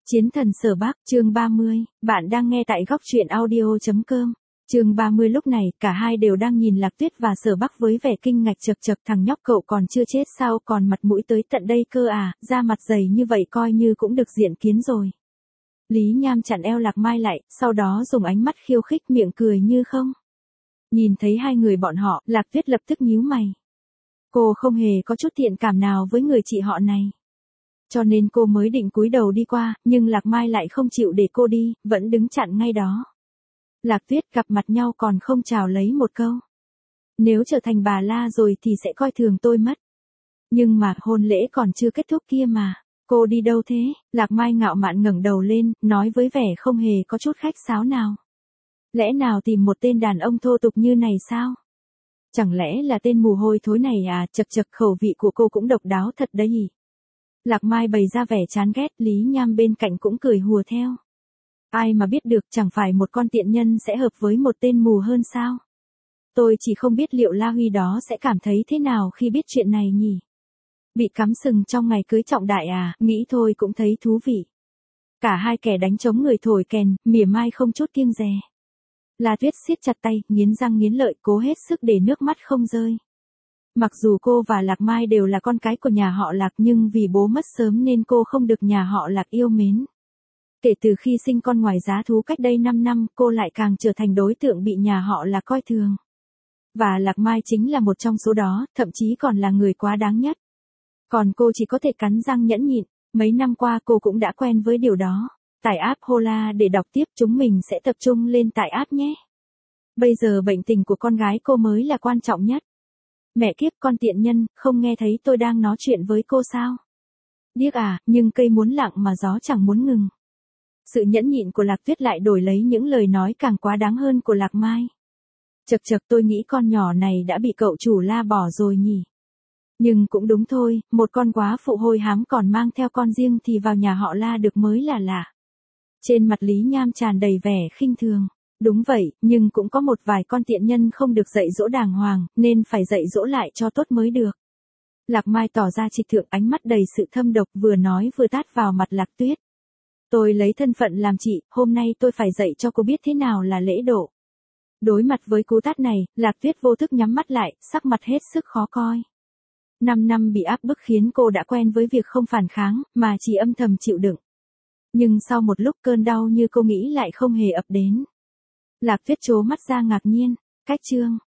Chiến thần Sở Bắc, chương 30, bạn đang nghe tại góc truyện audio.com. Chương 30 lúc này, cả hai đều đang nhìn Lạc Tuyết và Sở Bắc với vẻ kinh ngạc chật chật, thằng nhóc cậu còn chưa chết sao, còn mặt mũi tới tận đây cơ à, da mặt dày như vậy coi như cũng được diện kiến rồi. Lý Nham chặn eo Lạc Mai lại, sau đó dùng ánh mắt khiêu khích miệng cười như không. Nhìn thấy hai người bọn họ, Lạc Tuyết lập tức nhíu mày. Cô không hề có chút thiện cảm nào với người chị họ này. Cho nên cô mới định cúi đầu đi qua, nhưng Lạc Mai lại không chịu để cô đi, vẫn đứng chặn ngay đó. Lạc Tuyết gặp mặt nhau còn không chào lấy một câu. Nếu trở thành bà la rồi thì sẽ coi thường tôi mất. Nhưng mà hôn lễ còn chưa kết thúc kia mà. Cô đi đâu thế? Lạc Mai ngạo mạn ngẩng đầu lên, nói với vẻ không hề có chút khách sáo nào. Lẽ nào tìm một tên đàn ông thô tục như này sao? Chẳng lẽ là tên mù hôi thối này à? Chật chật, khẩu vị của cô cũng độc đáo thật đấy nhỉ. Lạc Mai bày ra vẻ chán ghét, Lý Nham bên cạnh cũng cười hùa theo. Ai mà biết được, chẳng phải một con tiện nhân sẽ hợp với một tên mù hơn sao? Tôi chỉ không biết liệu La Huy đó sẽ cảm thấy thế nào khi biết chuyện này nhỉ? Bị cắm sừng trong ngày cưới trọng đại à, nghĩ thôi cũng thấy thú vị. Cả hai kẻ đánh trống người thổi kèn, mỉa mai không chút kiêng dè. La Tuyết siết chặt tay, nghiến răng nghiến lợi, cố hết sức để nước mắt không rơi. Mặc dù cô và Lạc Mai đều là con cái của nhà họ Lạc nhưng vì bố mất sớm nên cô không được nhà họ Lạc yêu mến. Kể từ khi sinh con ngoài giá thú cách đây 5 năm, cô lại càng trở thành đối tượng bị nhà họ Lạc coi thường. Và Lạc Mai chính là một trong số đó, thậm chí còn là người quá đáng nhất. Còn cô chỉ có thể cắn răng nhẫn nhịn, mấy năm qua cô cũng đã quen với điều đó. Tải app Hola để đọc tiếp, chúng mình sẽ tập trung lên tải app nhé. Bây giờ bệnh tình của con gái cô mới là quan trọng nhất. Mẹ kiếp, con tiện nhân, không nghe thấy tôi đang nói chuyện với cô sao? Điếc à, nhưng cây muốn lặng mà gió chẳng muốn ngừng. Sự nhẫn nhịn của Lạc Tuyết lại đổi lấy những lời nói càng quá đáng hơn của Lạc Mai. Chật chật, tôi nghĩ con nhỏ này đã bị cậu chủ La bỏ rồi nhỉ. Nhưng cũng đúng thôi, một con quá phụ hôi hám còn mang theo con riêng thì vào nhà họ La được mới là lạ. Trên mặt Lý Nham tràn đầy vẻ khinh thường. Đúng vậy, nhưng cũng có một vài con tiện nhân không được dạy dỗ đàng hoàng, nên phải dạy dỗ lại cho tốt mới được. Lạc Mai tỏ ra trịch thượng, ánh mắt đầy sự thâm độc, vừa nói vừa tát vào mặt Lạc Tuyết. Tôi lấy thân phận làm chị, hôm nay tôi phải dạy cho cô biết thế nào là lễ độ. Đối mặt với cú tát này, Lạc Tuyết vô thức nhắm mắt lại, sắc mặt hết sức khó coi. 5 năm bị áp bức khiến cô đã quen với việc không phản kháng, mà chỉ âm thầm chịu đựng. Nhưng sau một lúc cơn đau như cô nghĩ lại không hề ập đến. Lạc Tuyết trố mắt ra ngạc nhiên, cách chương.